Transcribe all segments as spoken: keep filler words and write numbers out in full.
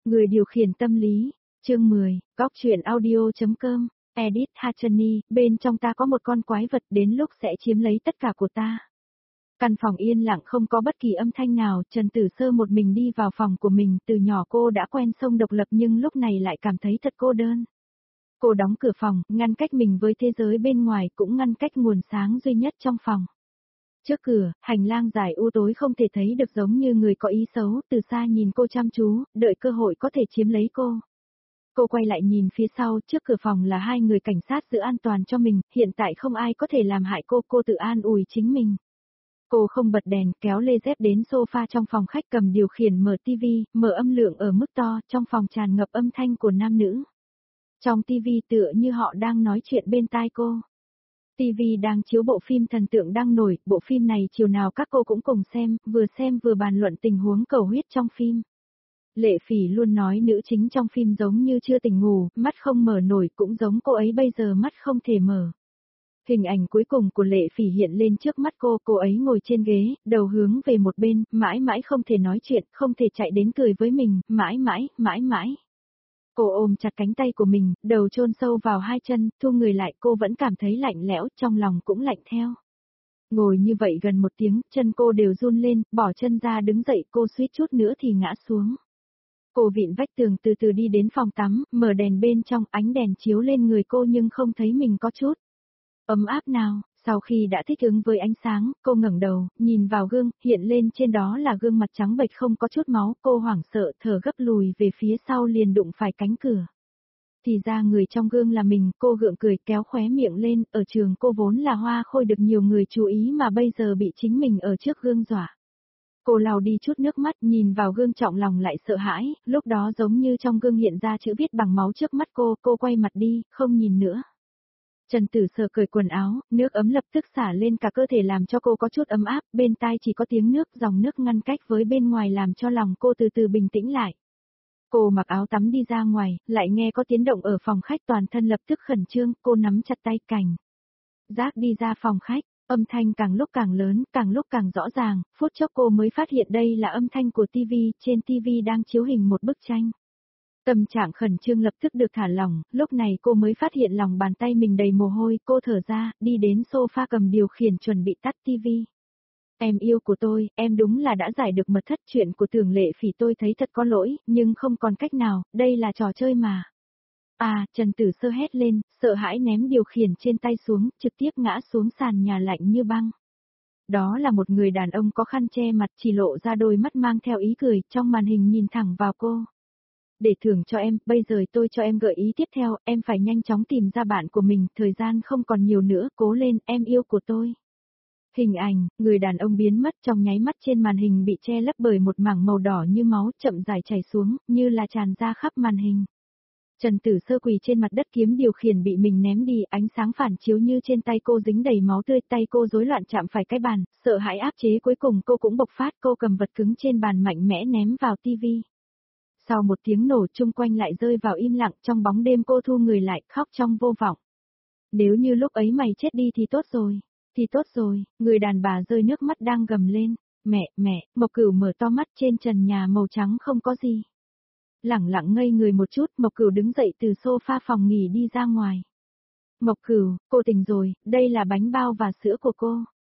Người điều khiển tâm lý, chương mười, góc truyện audio.com, Edit Hachani, bên trong ta có một con quái vật đến lúc sẽ chiếm lấy tất cả của ta. Căn phòng yên lặng không có bất kỳ âm thanh nào, Trần Tử Sơ một mình đi vào phòng của mình, từ nhỏ cô đã quen sống độc lập nhưng lúc này lại cảm thấy thật cô đơn. Cô đóng cửa phòng, ngăn cách mình với thế giới bên ngoài, cũng ngăn cách nguồn sáng duy nhất trong phòng. Trước cửa, hành lang dài u tối không thể thấy được giống như người có ý xấu, từ xa nhìn cô chăm chú, đợi cơ hội có thể chiếm lấy cô. Cô quay lại nhìn phía sau, trước cửa phòng là hai người cảnh sát giữ an toàn cho mình, hiện tại không ai có thể làm hại cô, cô tự an ủi chính mình. Cô không bật đèn, kéo lê dép đến sofa trong phòng khách, cầm điều khiển mở tivi, mở âm lượng ở mức to, trong phòng tràn ngập âm thanh của nam nữ. Trong tivi tựa như họ đang nói chuyện bên tai cô. ti vi đang chiếu bộ phim Thần Tượng đang nổi, bộ phim này chiều nào các cô cũng cùng xem, vừa xem vừa bàn luận tình huống cầu huyết trong phim. Lệ Phỉ luôn nói nữ chính trong phim giống như chưa tỉnh ngủ, mắt không mở nổi, cũng giống cô ấy bây giờ mắt không thể mở. Hình ảnh cuối cùng của Lệ Phỉ hiện lên trước mắt cô, cô ấy ngồi trên ghế, đầu hướng về một bên, mãi mãi không thể nói chuyện, không thể chạy đến cười với mình, mãi mãi, mãi mãi. Cô ôm chặt cánh tay của mình, đầu chôn sâu vào hai chân, thu người lại, cô vẫn cảm thấy lạnh lẽo, trong lòng cũng lạnh theo. Ngồi như vậy gần một tiếng, chân cô đều run lên, bỏ chân ra đứng dậy, cô suýt chút nữa thì ngã xuống. Cô vịn vách tường từ từ đi đến phòng tắm, mở đèn bên trong, ánh đèn chiếu lên người cô nhưng không thấy mình có chút ấm áp nào. Sau khi đã thích ứng với ánh sáng, cô ngẩng đầu, nhìn vào gương, hiện lên trên đó là gương mặt trắng bệch không có chút máu, cô hoảng sợ, thở gấp lùi về phía sau liền đụng phải cánh cửa. Thì ra người trong gương là mình, cô gượng cười kéo khóe miệng lên, ở trường cô vốn là hoa khôi được nhiều người chú ý mà bây giờ bị chính mình ở trước gương dọa. Cô lau đi chút nước mắt, nhìn vào gương trọng lòng lại sợ hãi, lúc đó giống như trong gương hiện ra chữ viết bằng máu trước mắt cô, cô quay mặt đi, không nhìn nữa. Trần Tử Sơ cởi quần áo, nước ấm lập tức xả lên cả cơ thể làm cho cô có chút ấm áp, bên tai chỉ có tiếng nước, dòng nước ngăn cách với bên ngoài làm cho lòng cô từ từ bình tĩnh lại. Cô mặc áo tắm đi ra ngoài, lại nghe có tiếng động ở phòng khách, toàn thân lập tức khẩn trương, cô nắm chặt tay cảnh giác đi ra phòng khách, âm thanh càng lúc càng lớn, càng lúc càng rõ ràng, phút chốc cô mới phát hiện đây là âm thanh của tivi, trên tivi đang chiếu hình một bức tranh. Tâm trạng khẩn trương lập tức được thả lỏng, lúc này cô mới phát hiện lòng bàn tay mình đầy mồ hôi, cô thở ra, đi đến sofa cầm điều khiển chuẩn bị tắt tivi. Em yêu của tôi, em đúng là đã giải được mật thất, chuyện của Tưởng Lệ Phỉ tôi thấy thật có lỗi, nhưng không còn cách nào, đây là trò chơi mà. À, Trần Tử Sơ hét lên, sợ hãi ném điều khiển trên tay xuống, trực tiếp ngã xuống sàn nhà lạnh như băng. Đó là một người đàn ông có khăn che mặt, chỉ lộ ra đôi mắt mang theo ý cười, trong màn hình nhìn thẳng vào cô. Để thưởng cho em, bây giờ tôi cho em gợi ý tiếp theo, em phải nhanh chóng tìm ra bạn của mình, thời gian không còn nhiều nữa, cố lên, em yêu của tôi. Hình ảnh, người đàn ông biến mất trong nháy mắt, trên màn hình bị che lấp bởi một mảng màu đỏ như máu, chậm rãi chảy xuống, như là tràn ra khắp màn hình. Trần Tử Sơ quỳ trên mặt đất, kiếm điều khiển bị mình ném đi, ánh sáng phản chiếu như trên tay cô dính đầy máu tươi, tay cô rối loạn chạm phải cái bàn, sợ hãi áp chế cuối cùng cô cũng bộc phát, cô cầm vật cứng trên bàn mạnh mẽ ném vào tivi. Sau một tiếng nổ, chung quanh lại rơi vào im lặng, trong bóng đêm cô thu người lại, khóc trong vô vọng. Nếu như lúc ấy mày chết đi thì tốt rồi, thì tốt rồi, người đàn bà rơi nước mắt đang gầm lên, mẹ, mẹ, Mộc Cửu mở to mắt, trên trần nhà màu trắng không có gì. Lẳng lặng ngây người một chút, Mộc Cửu đứng dậy từ sofa phòng nghỉ đi ra ngoài. Mộc Cửu, cô tỉnh rồi, đây là bánh bao và sữa của cô.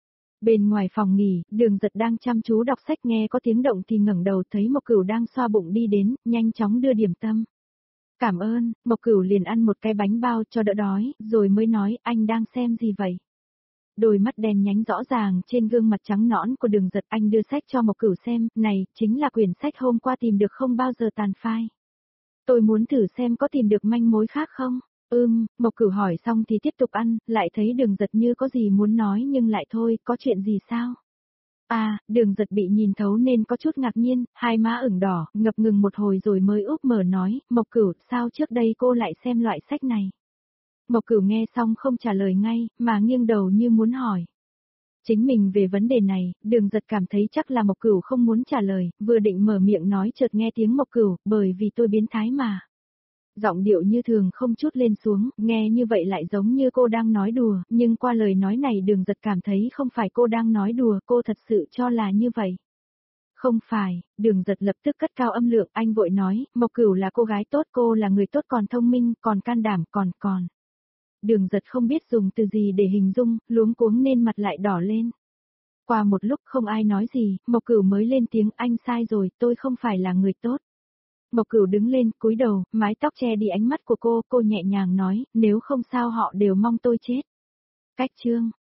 Bên ngoài phòng nghỉ, Đường Giật đang chăm chú đọc sách, nghe có tiếng động thì ngẩng đầu thấy Mộc Cửu đang xoa bụng đi đến, nhanh chóng đưa điểm tâm. Cảm ơn, Mộc Cửu liền ăn một cái bánh bao cho đỡ đói, rồi mới nói, anh đang xem gì vậy? Đôi mắt đen nhánh rõ ràng trên gương mặt trắng nõn của Đường Giật, anh đưa sách cho Mộc Cửu xem, này, chính là quyển sách hôm qua tìm được không bao giờ tàn phai. Tôi muốn thử xem có tìm được manh mối khác không? Ừm, Mộc Cửu hỏi xong thì tiếp tục ăn, lại thấy Đường Giật như có gì muốn nói nhưng lại thôi, có chuyện gì sao? À, Đường Giật bị nhìn thấu nên có chút ngạc nhiên, hai má ửng đỏ, ngập ngừng một hồi rồi mới úp mở nói, Mộc Cửu, sao trước đây cô lại xem loại sách này? Mộc Cửu nghe xong không trả lời ngay, mà nghiêng đầu như muốn hỏi. Chính mình về vấn đề này, Đường Giật cảm thấy chắc là Mộc Cửu không muốn trả lời, vừa định mở miệng nói chợt nghe tiếng Mộc Cửu, bởi vì tôi biến thái mà. Giọng điệu như thường không chút lên xuống, nghe như vậy lại giống như cô đang nói đùa, nhưng qua lời nói này Đường Giật cảm thấy không phải cô đang nói đùa, cô thật sự cho là như vậy. Không phải, Đường Giật lập tức cất cao âm lượng, anh vội nói, Mộc Cửu là cô gái tốt, cô là người tốt còn thông minh, còn can đảm, còn còn. Đường Giật không biết dùng từ gì để hình dung, luống cuống nên mặt lại đỏ lên. Qua một lúc không ai nói gì, Mộc Cửu mới lên tiếng, anh sai rồi, tôi không phải là người tốt. Mộc Cửu đứng lên, cúi đầu, mái tóc che đi ánh mắt của cô, cô nhẹ nhàng nói, nếu không sao họ đều mong tôi chết. Cách chương